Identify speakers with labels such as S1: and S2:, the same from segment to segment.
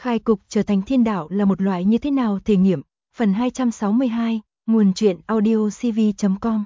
S1: Khai cục trở thành thiên đạo là một loại như thế nào thể nghiệm, phần 262, nguồn truyện audio cv.com.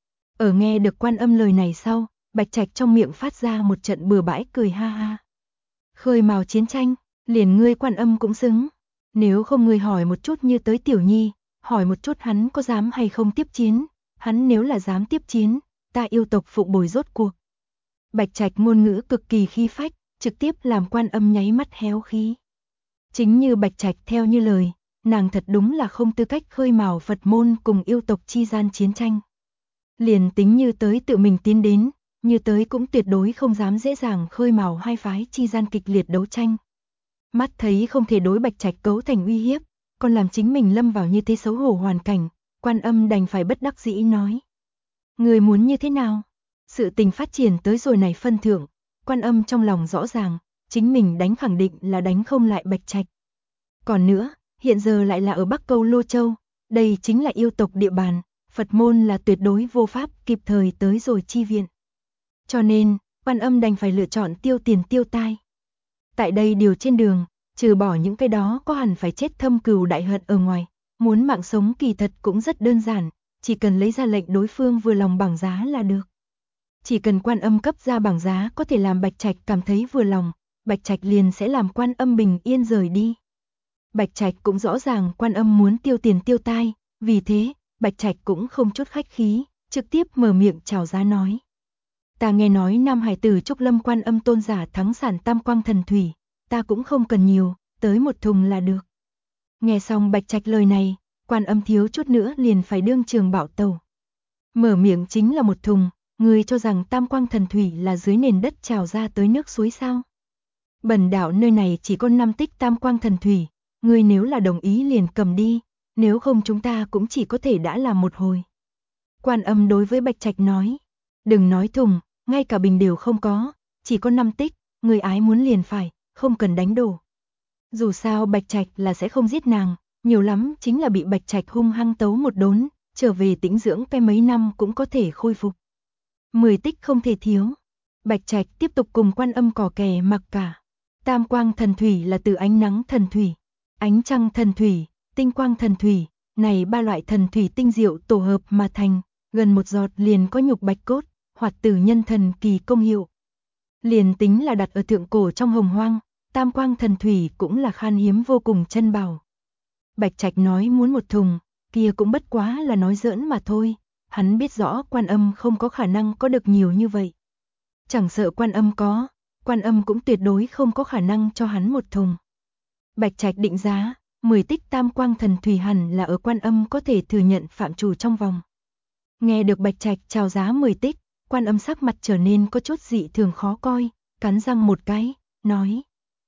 S1: Ở nghe được Quan Âm lời này sau, Bạch Trạch trong miệng phát ra một trận bừa bãi cười ha ha. Khơi mào chiến tranh, liền ngươi Quan Âm cũng xứng. Nếu không ngươi hỏi một chút như tới Tiểu Nhi, hỏi một chút hắn có dám hay không tiếp chiến, hắn nếu là dám tiếp chiến, ta yêu tộc phục bồi rốt cuộc. Bạch Trạch ngôn ngữ cực kỳ khí phách, trực tiếp làm Quan Âm nháy mắt héo khí. Chính như Bạch Trạch theo như lời, nàng thật đúng là không tư cách khơi mào Phật môn cùng yêu tộc chi gian chiến tranh. Liền tính như tới tự mình tiến đến, như tới cũng tuyệt đối không dám dễ dàng khơi mào hai phái chi gian kịch liệt đấu tranh. Mắt thấy không thể đối Bạch Trạch cấu thành uy hiếp, còn làm chính mình lâm vào như thế xấu hổ hoàn cảnh, Quan Âm đành phải bất đắc dĩ nói. Người muốn như thế nào? Sự tình phát triển tới rồi này phân thượng, Quan Âm trong lòng rõ ràng, chính mình đánh khẳng định là đánh không lại Bạch Trạch. Còn nữa, hiện giờ lại là ở Bắc Câu Lô Châu, đây chính là yêu tộc địa bàn, Phật môn là tuyệt đối vô pháp kịp thời tới rồi chi viện. Cho nên, Quan Âm đành phải lựa chọn tiêu tiền tiêu tai. Tại đây điều trên đường, trừ bỏ những cái đó có hẳn phải chết thâm cừu đại hận ở ngoài, muốn mạng sống kỳ thật cũng rất đơn giản, chỉ cần lấy ra lệnh đối phương vừa lòng bảng giá là được. Chỉ cần Quan Âm cấp ra bảng giá có thể làm Bạch Trạch cảm thấy vừa lòng, Bạch Trạch liền sẽ làm Quan Âm bình yên rời đi. Bạch Trạch cũng rõ ràng Quan Âm muốn tiêu tiền tiêu tai, vì thế, Bạch Trạch cũng không chút khách khí, trực tiếp mở miệng chào giá nói. Ta nghe nói Nam Hải tử Trúc Lâm Quan Âm tôn giả thắng sản Tam Quang Thần Thủy, ta cũng không cần nhiều, tới một thùng là được. Nghe xong Bạch Trạch lời này, Quan Âm thiếu chút nữa liền phải đương trường bạo tẩu. Mở miệng chính là một thùng, ngươi cho rằng Tam Quang Thần Thủy là dưới nền đất trào ra tới nước suối sao? Bần đạo nơi này chỉ có 5 tích Tam Quang Thần Thủy, ngươi nếu là đồng ý liền cầm đi, nếu không chúng ta cũng chỉ có thể đã làm một hồi. Quan Âm đối với Bạch Trạch nói, đừng nói thùng, ngay cả bình đều không có, chỉ có 5 tích, người ái muốn liền phải, không cần đánh đổ. Dù sao Bạch Trạch là sẽ không giết nàng, nhiều lắm chính là bị Bạch Trạch hung hăng tấu một đốn, trở về tĩnh dưỡng cái mấy năm cũng có thể khôi phục. 10 tích không thể thiếu. Bạch Trạch tiếp tục cùng Quan Âm cò kè mặc cả. Tam Quang Thần Thủy là từ ánh nắng thần thủy, ánh trăng thần thủy, tinh quang thần thủy, này ba loại thần thủy tinh diệu tổ hợp mà thành, gần một giọt liền có nhục bạch cốt, hoạt tử nhân thần kỳ công hiệu. Liền tính là đặt ở thượng cổ trong hồng hoang, Tam Quang Thần Thủy cũng là khan hiếm vô cùng chân bảo. Bạch Trạch nói muốn một thùng, kia cũng bất quá là nói giỡn mà thôi, hắn biết rõ Quan Âm không có khả năng có được nhiều như vậy. Chẳng sợ Quan Âm có, Quan Âm cũng tuyệt đối không có khả năng cho hắn một thùng. Bạch Trạch định giá, 10 tích Tam Quang Thần Thủy hẳn là ở Quan Âm có thể thừa nhận phạm trù trong vòng. Nghe được Bạch Trạch chào giá 10 tích, Quan Âm sắc mặt trở nên có chút dị thường khó coi, cắn răng một cái, nói.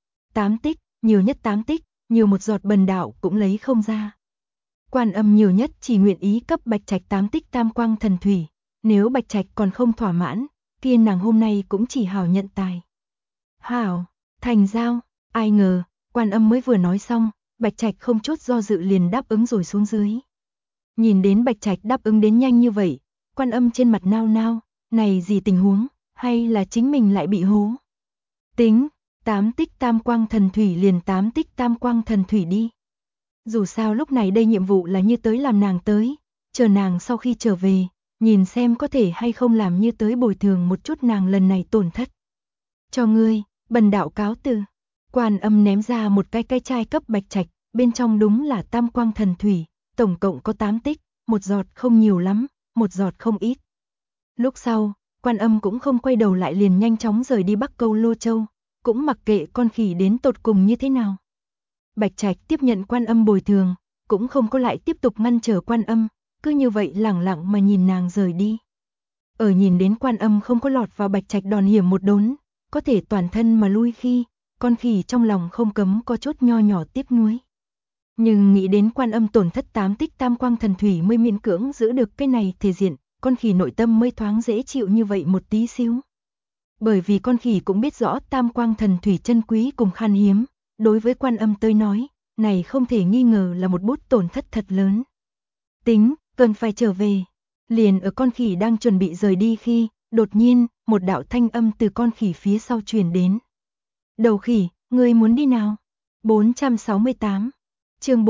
S1: 8 tích, nhiều nhất 8 tích, nhiều một giọt bần đạo cũng lấy không ra. Quan Âm nhiều nhất chỉ nguyện ý cấp Bạch Trạch 8 tích Tam Quang Thần Thủy, nếu Bạch Trạch còn không thỏa mãn, kia nàng hôm nay cũng chỉ hảo nhận tài. Hảo, thành giao, ai ngờ, Quan Âm mới vừa nói xong, Bạch Trạch không chút do dự liền đáp ứng rồi xuống dưới. Nhìn đến Bạch Trạch đáp ứng đến nhanh như vậy, Quan Âm trên mặt nao nao, này gì tình huống, hay là chính mình lại bị hố. Tính, 8 tích Tam Quang Thần Thủy liền 8 tích Tam Quang Thần Thủy đi. Dù sao lúc này đây nhiệm vụ là như tới làm nàng tới, chờ nàng sau khi trở về, nhìn xem có thể hay không làm như tới bồi thường một chút nàng lần này tổn thất. Cho ngươi, bần đạo cáo từ. Quan Âm ném ra một cái chai cấp Bạch Trạch, bên trong đúng là Tam Quang Thần Thủy, tổng cộng có 8 tích, một giọt không nhiều lắm, một giọt không ít. Lúc sau, Quan Âm cũng không quay đầu lại liền nhanh chóng rời đi Bắc Câu Lô Châu, cũng mặc kệ con khỉ đến tột cùng như thế nào. Bạch Trạch tiếp nhận Quan Âm bồi thường, cũng không có lại tiếp tục ngăn trở Quan Âm, cứ như vậy lẳng lặng mà nhìn nàng rời đi. Ở nhìn đến Quan Âm không có lọt vào Bạch Trạch đòn hiểm một đốn, có thể toàn thân mà lui khi, con khỉ trong lòng không cấm có chút nho nhỏ tiếc nuối. Nhưng nghĩ đến Quan Âm tổn thất 8 tích Tam Quang Thần Thủy mới miễn cưỡng giữ được cái này thể diện, con khỉ nội tâm mới thoáng dễ chịu như vậy một tí xíu. Bởi vì con khỉ cũng biết rõ Tam Quang Thần Thủy chân quý cùng khan hiếm, đối với Quan Âm tới nói, này không thể nghi ngờ là một bút tổn thất thật lớn. Tính, cần phải trở về. Liền ở con khỉ đang chuẩn bị rời đi khi, đột nhiên, một đạo thanh âm từ con khỉ phía sau truyền đến. Đầu khỉ, ngươi muốn đi nào? 468 chương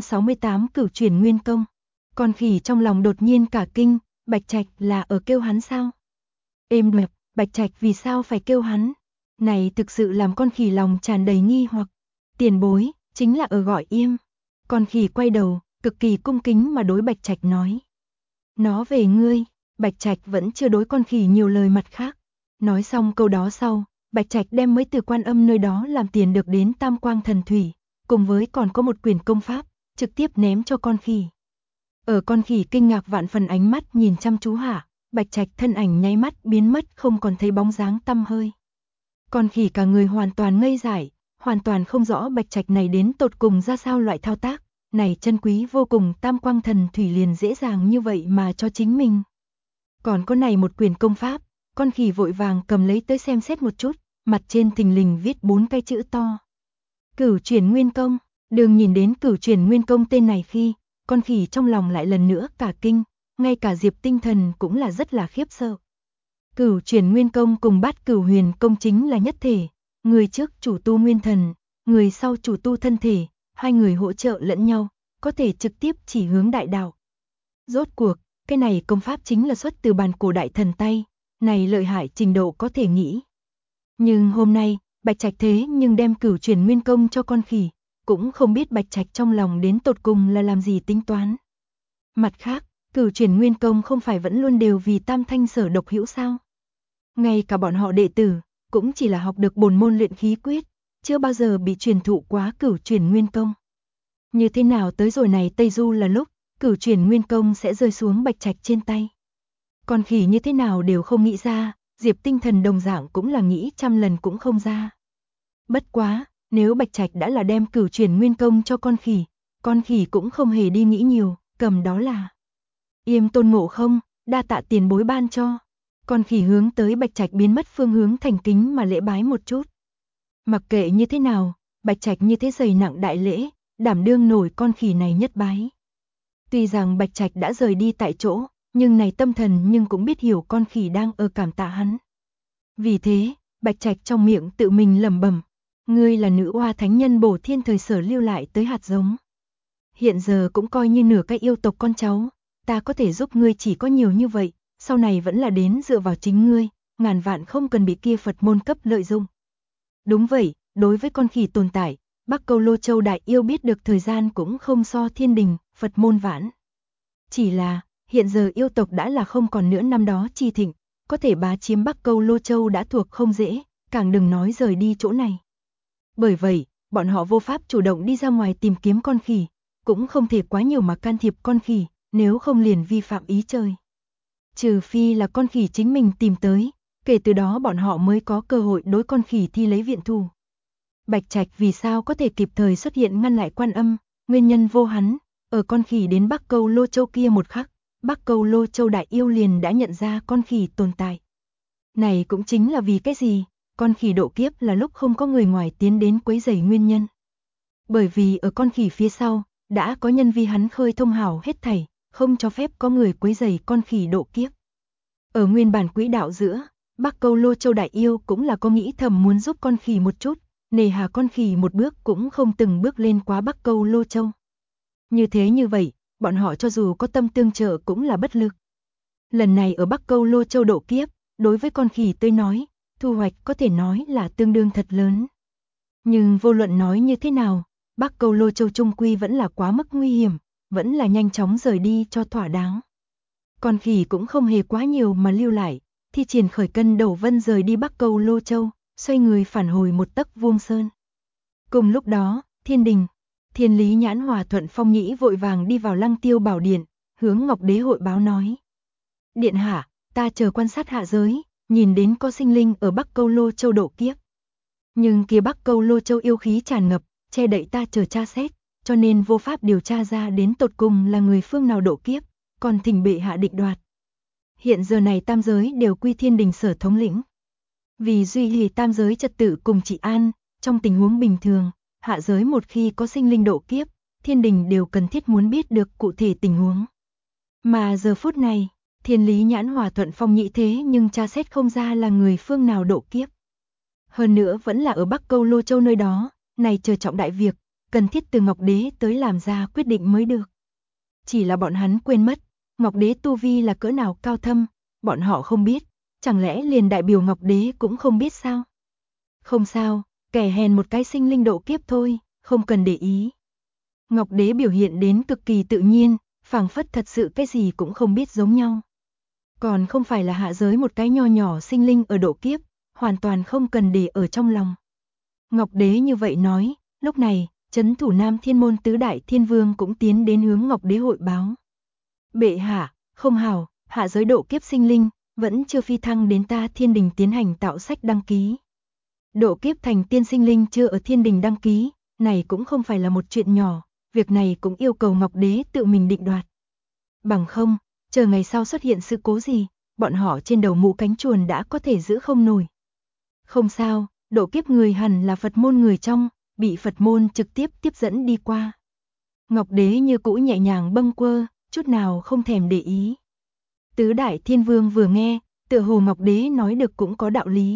S1: 468 Cửu Chuyển Nguyên Công. Con khỉ trong lòng đột nhiên cả kinh, Bạch Trạch là ở kêu hắn sao? Êm đẹp, Bạch Trạch vì sao phải kêu hắn? Này thực sự làm con khỉ lòng tràn đầy nghi hoặc. Tiền bối, chính là ở gọi Yêm. Con khỉ quay đầu, cực kỳ cung kính mà đối Bạch Trạch nói. Nó về ngươi. Bạch Trạch vẫn chưa đối con khỉ nhiều lời mặt khác. Nói xong câu đó sau, Bạch Trạch đem mấy từ Quan Âm nơi đó làm tiền được đến Tam Quang Thần Thủy, cùng với còn có một quyển công pháp, trực tiếp ném cho con khỉ. Ở con khỉ kinh ngạc vạn phần ánh mắt nhìn chăm chú hạ, Bạch Trạch thân ảnh nháy mắt biến mất không còn thấy bóng dáng tăm hơi. Con khỉ cả người hoàn toàn ngây dại, hoàn toàn không rõ Bạch Trạch này đến tột cùng ra sao loại thao tác, này chân quý vô cùng Tam Quang Thần Thủy liền dễ dàng như vậy mà cho chính mình. Còn có này một quyển công pháp, con khỉ vội vàng cầm lấy tới xem xét một chút, mặt trên thình lình viết 4 cái chữ to. Cửu Chuyển Nguyên Công. Đường nhìn đến Cửu Chuyển Nguyên Công tên này khi, con khỉ trong lòng lại lần nữa cả kinh, ngay cả Diệp Tinh Thần cũng là rất là khiếp sợ. Cửu Chuyển Nguyên Công cùng Bát Cửu Huyền Công chính là nhất thể, người trước chủ tu nguyên thần, người sau chủ tu thân thể, hai người hỗ trợ lẫn nhau, có thể trực tiếp chỉ hướng đại đạo. Rốt cuộc, cái này công pháp chính là xuất từ bàn cổ đại thần tay, này lợi hại trình độ có thể nghĩ. Nhưng hôm nay, Bạch Trạch thế nhưng đem Cửu Chuyển Nguyên Công cho con khỉ, cũng không biết Bạch Trạch trong lòng đến tột cùng là làm gì tính toán. Mặt khác, Cửu Chuyển Nguyên Công không phải vẫn luôn đều vì Tam Thanh Sở độc hữu sao? Ngay cả bọn họ đệ tử, cũng chỉ là học được bổn môn luyện khí quyết, chưa bao giờ bị truyền thụ quá Cửu Chuyển Nguyên Công. Như thế nào tới rồi này Tây Du là lúc, Cửu Chuyển Nguyên Công sẽ rơi xuống Bạch Trạch trên tay. Con khỉ như thế nào đều không nghĩ ra, Diệp Tinh Thần đồng dạng cũng là nghĩ trăm lần cũng không ra. Bất quá, nếu Bạch Trạch đã là đem Cửu Chuyển Nguyên Công cho con khỉ cũng không hề đi nghĩ nhiều, cầm đó là Yêm Tôn Ngộ Không, đa tạ tiền bối ban cho. Con khỉ hướng tới Bạch Trạch biến mất phương hướng thành kính mà lễ bái một chút. Mặc kệ như thế nào, Bạch Trạch như thế dày nặng đại lễ, đảm đương nổi con khỉ này nhất bái. Tuy rằng Bạch Trạch đã rời đi tại chỗ, nhưng này tâm thần nhưng cũng biết hiểu con khỉ đang ở cảm tạ hắn. Vì thế, Bạch Trạch trong miệng tự mình lẩm bẩm, ngươi là nữ oa thánh nhân bổ thiên thời sở lưu lại tới hạt giống. Hiện giờ cũng coi như nửa cái yêu tộc con cháu, ta có thể giúp ngươi chỉ có nhiều như vậy, sau này vẫn là đến dựa vào chính ngươi, ngàn vạn không cần bị kia Phật môn cấp lợi dụng. Đúng vậy, đối với con khỉ tồn tại, Bắc Câu Lô Châu đại yêu biết được thời gian cũng không so thiên đình, Phật môn vãn. Chỉ là, hiện giờ yêu tộc đã là không còn nữa năm đó chi thịnh, có thể bá chiếm Bắc Câu Lô Châu đã thuộc không dễ, càng đừng nói rời đi chỗ này. Bởi vậy, bọn họ vô pháp chủ động đi ra ngoài tìm kiếm con khỉ, cũng không thể quá nhiều mà can thiệp con khỉ, nếu không liền vi phạm ý trời. Trừ phi là con khỉ chính mình tìm tới, kể từ đó bọn họ mới có cơ hội đối con khỉ thi lấy viện thù. Bạch Trạch vì sao có thể kịp thời xuất hiện ngăn lại Quan Âm, nguyên nhân vô hắn, ở con khỉ đến Bắc Câu Lô Châu kia một khắc, Bắc Câu Lô Châu đại yêu liền đã nhận ra con khỉ tồn tại. Này cũng chính là vì cái gì, con khỉ độ kiếp là lúc không có người ngoài tiến đến quấy rầy nguyên nhân. Bởi vì ở con khỉ phía sau, đã có nhân vi hắn khơi thông hảo hết thảy, không cho phép có người quấy rầy con khỉ độ kiếp. Ở nguyên bản quỹ đạo giữa, Bắc Câu Lô Châu đại yêu cũng là có nghĩ thầm muốn giúp con khỉ một chút, nề hà con khỉ một bước cũng không từng bước lên quá Bắc Câu Lô Châu. Như thế như vậy, bọn họ cho dù có tâm tương trợ cũng là bất lực. Lần này ở Bắc Câu Lô Châu độ kiếp, đối với con khỉ tới nói, thu hoạch có thể nói là tương đương thật lớn. Nhưng vô luận nói như thế nào, Bắc Câu Lô Châu trung quy vẫn là quá mức nguy hiểm, vẫn là nhanh chóng rời đi cho thỏa đáng. Con khỉ cũng không hề quá nhiều mà lưu lại, thi triển khởi cân đầu vân rời đi Bắc Câu Lô Châu, xoay người phản hồi một tấc vuông sơn. Cùng lúc đó, thiên đình, Thiên Lý Nhãn Hòa Thuận Phong Nhĩ vội vàng đi vào Lăng Tiêu Bảo Điện, hướng Ngọc Đế hội báo nói. Điện hạ, ta chờ quan sát hạ giới, nhìn đến có sinh linh ở Bắc Câu Lô Châu độ kiếp. Nhưng kia Bắc Câu Lô Châu yêu khí tràn ngập, che đậy ta chờ tra xét, cho nên vô pháp điều tra ra đến tột cùng là người phương nào độ kiếp, còn thỉnh bệ hạ định đoạt. Hiện giờ này tam giới đều quy thiên đình sở thống lĩnh. Vì duy trì tam giới trật tự cùng trị an, trong tình huống bình thường, hạ giới một khi có sinh linh độ kiếp, thiên đình đều cần thiết muốn biết được cụ thể tình huống. Mà giờ phút này, Thiên Lý Nhãn Hòa Thuận Phong Nhĩ thế nhưng tra xét không ra là người phương nào độ kiếp. Hơn nữa vẫn là ở Bắc Câu Lô Châu nơi đó, này chờ trọng đại việc, cần thiết từ Ngọc Đế tới làm ra quyết định mới được. Chỉ là bọn hắn quên mất, Ngọc Đế tu vi là cỡ nào cao thâm, bọn họ không biết, chẳng lẽ liền đại biểu Ngọc Đế cũng không biết sao? Không sao, kẻ hèn một cái sinh linh độ kiếp thôi, không cần để ý. Ngọc Đế biểu hiện đến cực kỳ tự nhiên, phảng phất thật sự cái gì cũng không biết giống nhau. Còn không phải là hạ giới một cái nho nhỏ sinh linh ở độ kiếp, hoàn toàn không cần để ở trong lòng. Ngọc Đế như vậy nói, lúc này, trấn thủ Nam Thiên Môn tứ đại thiên vương cũng tiến đến hướng Ngọc Đế hội báo. Bệ hạ, không hảo, hạ giới độ kiếp sinh linh, vẫn chưa phi thăng đến ta thiên đình tiến hành tạo sách đăng ký. Độ kiếp thành tiên sinh linh chưa ở thiên đình đăng ký, này cũng không phải là một chuyện nhỏ, việc này cũng yêu cầu Ngọc Đế tự mình định đoạt. Bằng không, chờ ngày sau xuất hiện sự cố gì, bọn họ trên đầu mũ cánh chuồn đã có thể giữ không nổi. Không sao, độ kiếp người hẳn là Phật môn người trong, bị Phật môn trực tiếp tiếp dẫn đi qua. Ngọc Đế như cũ nhẹ nhàng bâng quơ, chút nào không thèm để ý. Tứ đại thiên vương vừa nghe, tựa hồ Ngọc Đế nói được cũng có đạo lý.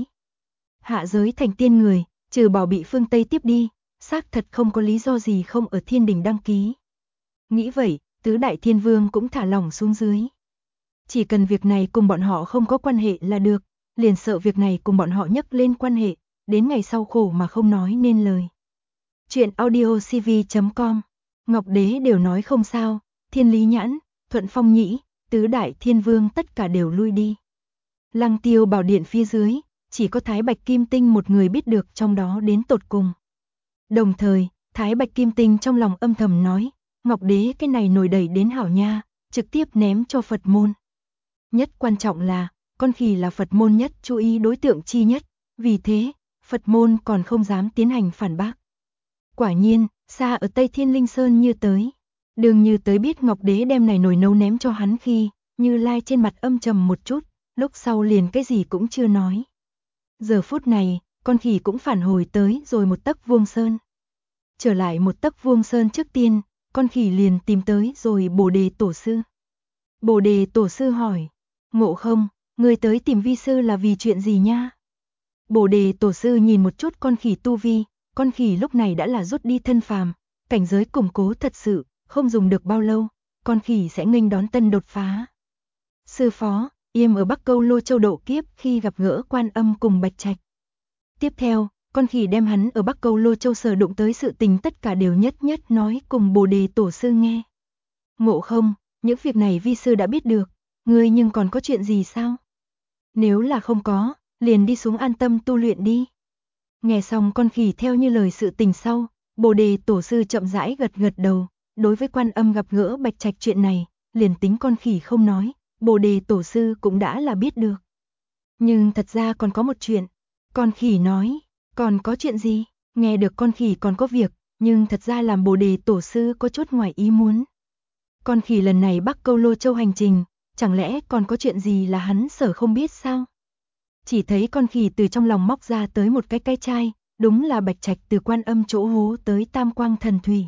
S1: Hạ giới thành tiên người, trừ bỏ bị phương Tây tiếp đi, xác thật không có lý do gì không ở thiên đình đăng ký. Nghĩ vậy, tứ đại thiên vương cũng thả lỏng xuống dưới. Chỉ cần việc này cùng bọn họ không có quan hệ là được, liền sợ việc này cùng bọn họ nhắc lên quan hệ, đến ngày sau khổ mà không nói nên lời. Chuyện audiocv.com, Ngọc Đế đều nói không sao, Thiên Lý Nhãn, Thuận Phong Nhĩ, tứ đại thiên vương tất cả đều lui đi. Lăng Tiêu bảo điện phía dưới, chỉ có Thái Bạch Kim Tinh một người biết được trong đó đến tột cùng. Đồng thời, Thái Bạch Kim Tinh trong lòng âm thầm nói, Ngọc Đế cái này nổi đẩy đến hảo nha, trực tiếp ném cho Phật môn. Nhất quan trọng là, con khỉ là Phật môn nhất chú ý đối tượng chi nhất, vì thế, Phật môn còn không dám tiến hành phản bác. Quả nhiên, xa ở Tây Thiên Linh Sơn Như Tới. Đường Như Tới biết Ngọc Đế đem này nồi nấu ném cho hắn khi, Như Lai trên mặt âm trầm một chút, lúc sau liền cái gì cũng chưa nói. Giờ phút này, con khỉ cũng phản hồi tới rồi một tấc Vuông Sơn. Trở lại một tấc Vuông Sơn trước tiên, con khỉ liền tìm tới rồi Bồ Đề Tổ Sư. Bồ Đề Tổ Sư hỏi, Ngộ Không, người tới tìm vi sư là vì chuyện gì nha? Bồ Đề Tổ Sư nhìn một chút con khỉ tu vi, con khỉ lúc này đã là rút đi thân phàm, cảnh giới củng cố thật sự, không dùng được bao lâu, con khỉ sẽ nghênh đón tân đột phá. Sư phó, Yêm ở Bắc Câu Lô Châu độ kiếp khi gặp gỡ Quan Âm cùng Bạch Trạch. Tiếp theo, con khỉ đem hắn ở Bắc Câu Lô Châu sở đụng tới sự tình tất cả đều nhất nhất nói cùng Bồ Đề Tổ Sư nghe. Ngộ Không, những việc này vi sư đã biết được, ngươi nhưng còn có chuyện gì sao? Nếu là không có, liền đi xuống an tâm tu luyện đi. Nghe xong con khỉ theo như lời sự tình sau, Bồ Đề Tổ Sư chậm rãi gật gật đầu, đối với Quan Âm gặp gỡ Bạch Trạch chuyện này, liền tính con khỉ không nói, Bồ Đề Tổ Sư cũng đã là biết được. Nhưng thật ra còn có một chuyện, con khỉ nói, còn có chuyện gì? Nghe được con khỉ còn có việc, nhưng thật ra làm Bồ Đề Tổ Sư có chút ngoài ý muốn. Con khỉ lần này Bắc Câu Lô Châu hành trình, chẳng lẽ còn có chuyện gì là hắn sở không biết sao? Chỉ thấy con khỉ từ trong lòng móc ra tới một cái chai, đúng là Bạch Trạch từ Quan Âm chỗ hố tới Tam Quang Thần Thủy.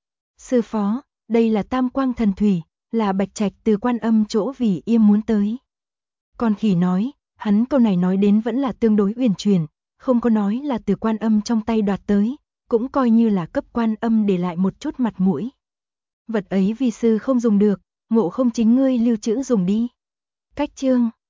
S1: Sư phó, đây là Tam Quang Thần Thủy, là Bạch Trạch từ Quan Âm chỗ vì Yêm muốn tới. Con khỉ nói, hắn câu này nói đến vẫn là tương đối uyển chuyển, không có nói là từ Quan Âm trong tay đoạt tới, cũng coi như là cấp Quan Âm để lại một chút mặt mũi. Vật ấy vi sư không dùng được, Ngộ Không chính ngươi lưu trữ dùng đi. Cách chương